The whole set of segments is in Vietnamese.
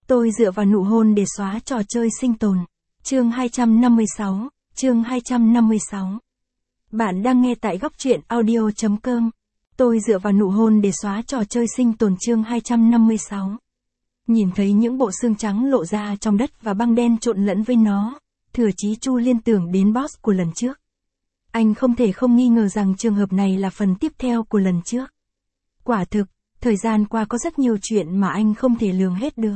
Tôi dựa vào nụ hôn để xóa trò chơi sinh tồn. Chương 256. Bạn đang nghe tại góc truyện audio.com. Tôi dựa vào nụ hôn để xóa trò chơi sinh tồn chương 256. Nhìn thấy những bộ xương trắng lộ ra trong đất và băng đen trộn lẫn với nó, Thừa Chí Chu liên tưởng đến boss của lần trước. Anh không thể không nghi ngờ rằng trường hợp này là phần tiếp theo của lần trước. Quả thực, thời gian qua có rất nhiều chuyện mà anh không thể lường hết được.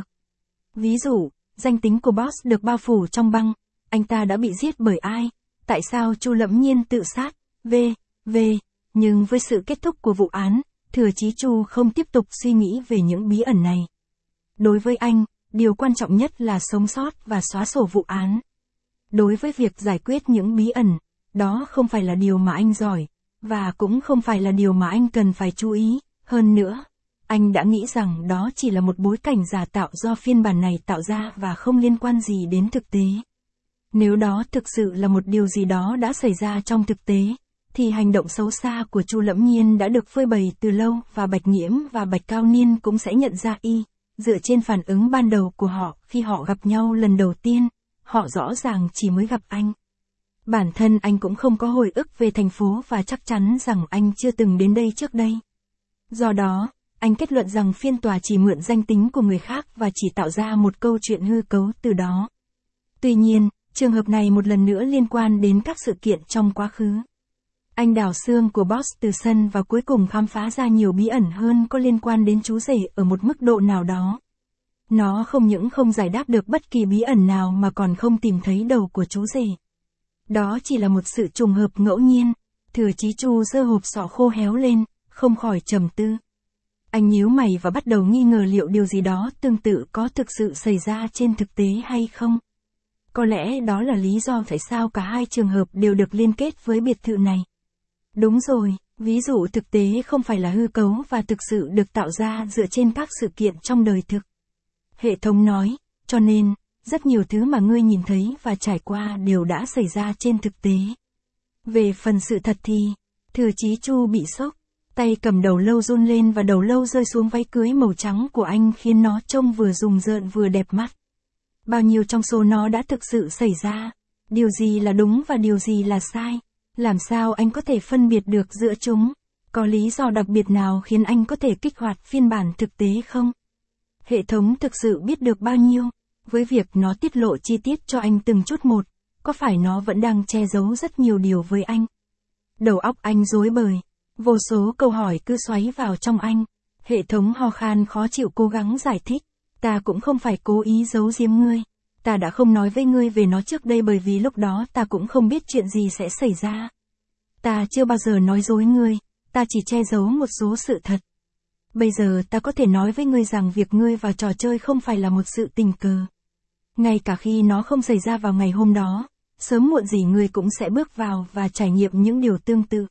Ví dụ, danh tính của boss được bao phủ trong băng, anh ta đã bị giết bởi ai, tại sao Chu Lẫm Nhiên tự sát, v.v. Nhưng với sự kết thúc của vụ án, Thừa Chí Chu không tiếp tục suy nghĩ về những bí ẩn này. Đối với anh, điều quan trọng nhất là sống sót và xóa sổ vụ án. Đối với việc giải quyết những bí ẩn, đó không phải là điều mà anh giỏi, và cũng không phải là điều mà anh cần phải chú ý. Hơn nữa, anh đã nghĩ rằng đó chỉ là một bối cảnh giả tạo do phiên bản này tạo ra và không liên quan gì đến thực tế. Nếu đó thực sự là một điều gì đó đã xảy ra trong thực tế, thì hành động xấu xa của Chu Lẫm Nhiên đã được phơi bày từ lâu và Bạch Nghiễm và Bạch Cao Niên cũng sẽ nhận ra dựa trên phản ứng ban đầu của họ khi họ gặp nhau lần đầu tiên, họ rõ ràng chỉ mới gặp anh. Bản thân anh cũng không có hồi ức về thành phố và chắc chắn rằng anh chưa từng đến đây trước đây. Do đó, anh kết luận rằng phiên tòa chỉ mượn danh tính của người khác và chỉ tạo ra một câu chuyện hư cấu từ đó. Tuy nhiên, trường hợp này một lần nữa liên quan đến các sự kiện trong quá khứ. Anh đào xương của boss từ sân và cuối cùng khám phá ra nhiều bí ẩn hơn có liên quan đến chú rể ở một mức độ nào đó. Nó không những không giải đáp được bất kỳ bí ẩn nào mà còn không tìm thấy đầu của chú rể. Đó chỉ là một sự trùng hợp ngẫu nhiên. Thừa Chí Chu giơ hộp sọ khô héo lên, không khỏi trầm tư. Anh nhíu mày và bắt đầu nghi ngờ liệu điều gì đó tương tự có thực sự xảy ra trên thực tế hay không. Có lẽ đó là lý do tại sao cả hai trường hợp đều được liên kết với biệt thự này. Đúng rồi, ví dụ thực tế không phải là hư cấu và thực sự được tạo ra dựa trên các sự kiện trong đời thực. Hệ thống nói, cho nên, rất nhiều thứ mà ngươi nhìn thấy và trải qua đều đã xảy ra trên thực tế. Về phần sự thật thì, Thừa Chí Chu bị sốc, tay cầm đầu lâu run lên và đầu lâu rơi xuống váy cưới màu trắng của anh khiến nó trông vừa rùng rợn vừa đẹp mắt. Bao nhiêu trong số nó đã thực sự xảy ra, điều gì là đúng và điều gì là sai, làm sao anh có thể phân biệt được giữa chúng, có lý do đặc biệt nào khiến anh có thể kích hoạt phiên bản thực tế không? Hệ thống thực sự biết được bao nhiêu, với việc nó tiết lộ chi tiết cho anh từng chút một, có phải nó vẫn đang che giấu rất nhiều điều với anh? Đầu óc anh rối bời, vô số câu hỏi cứ xoáy vào trong anh. Hệ thống ho khan khó chịu cố gắng giải thích, ta cũng không phải cố ý giấu giếm ngươi. Ta đã không nói với ngươi về nó trước đây bởi vì lúc đó ta cũng không biết chuyện gì sẽ xảy ra. Ta chưa bao giờ nói dối ngươi, ta chỉ che giấu một số sự thật. Bây giờ ta có thể nói với ngươi rằng việc ngươi vào trò chơi không phải là một sự tình cờ. Ngay cả khi nó không xảy ra vào ngày hôm đó, sớm muộn gì ngươi cũng sẽ bước vào và trải nghiệm những điều tương tự.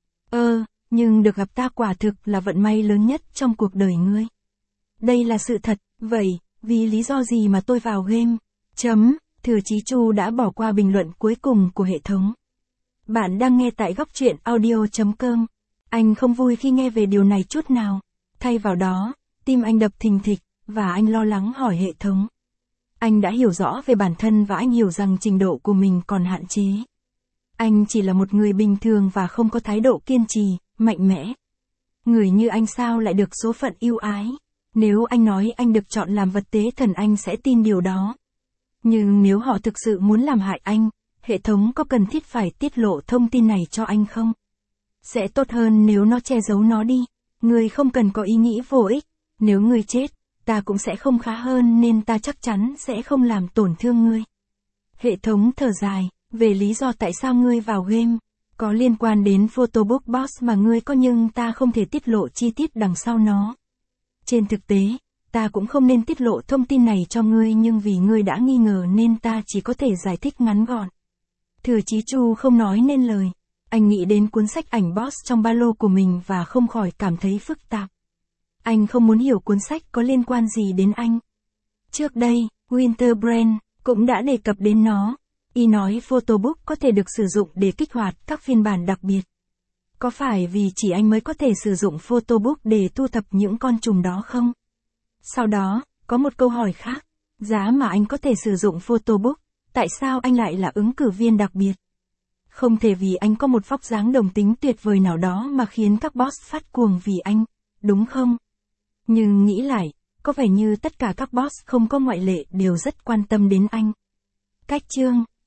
Nhưng được gặp ta quả thực là vận may lớn nhất trong cuộc đời ngươi. Đây là sự thật, vậy, vì lý do gì mà tôi vào game? Thừa Chí Chu đã bỏ qua bình luận cuối cùng của hệ thống. Bạn đang nghe tại góc truyện audio.com. Anh không vui khi nghe về điều này chút nào. Thay vào đó, tim anh đập thình thịch, và anh lo lắng hỏi hệ thống. Anh đã hiểu rõ về bản thân và anh hiểu rằng trình độ của mình còn hạn chế. Anh chỉ là một người bình thường và không có thái độ kiên trì, mạnh mẽ. Người như anh sao lại được số phận ưu ái? Nếu anh nói anh được chọn làm vật tế thần anh sẽ tin điều đó. Nhưng nếu họ thực sự muốn làm hại anh, hệ thống có cần thiết phải tiết lộ thông tin này cho anh không? Sẽ tốt hơn nếu nó che giấu nó đi. Ngươi không cần có ý nghĩ vô ích. Nếu ngươi chết, ta cũng sẽ không khá hơn nên ta chắc chắn sẽ không làm tổn thương ngươi. Hệ thống thở dài, về lý do tại sao ngươi vào game, có liên quan đến Photobook Boss mà ngươi có nhưng ta không thể tiết lộ chi tiết đằng sau nó. Trên thực tế, ta cũng không nên tiết lộ thông tin này cho ngươi nhưng vì ngươi đã nghi ngờ nên ta chỉ có thể giải thích ngắn gọn. Thừa Chí Chu không nói nên lời. Anh nghĩ đến cuốn sách ảnh boss trong ba lô của mình và không khỏi cảm thấy phức tạp. Anh không muốn hiểu cuốn sách có liên quan gì đến anh. Trước đây, Winterbrand cũng đã đề cập đến nó. Y nói Photobook có thể được sử dụng để kích hoạt các phiên bản đặc biệt. Có phải vì chỉ anh mới có thể sử dụng Photobook để thu thập những con trùng đó không? Sau đó, có một câu hỏi khác. Giá mà anh có thể sử dụng photobook, tại sao anh lại là ứng cử viên đặc biệt? Không thể vì anh có một vóc dáng đồng tính tuyệt vời nào đó mà khiến các boss phát cuồng vì anh, đúng không? Nhưng nghĩ lại, có vẻ như tất cả các boss không có ngoại lệ đều rất quan tâm đến anh. Cách chương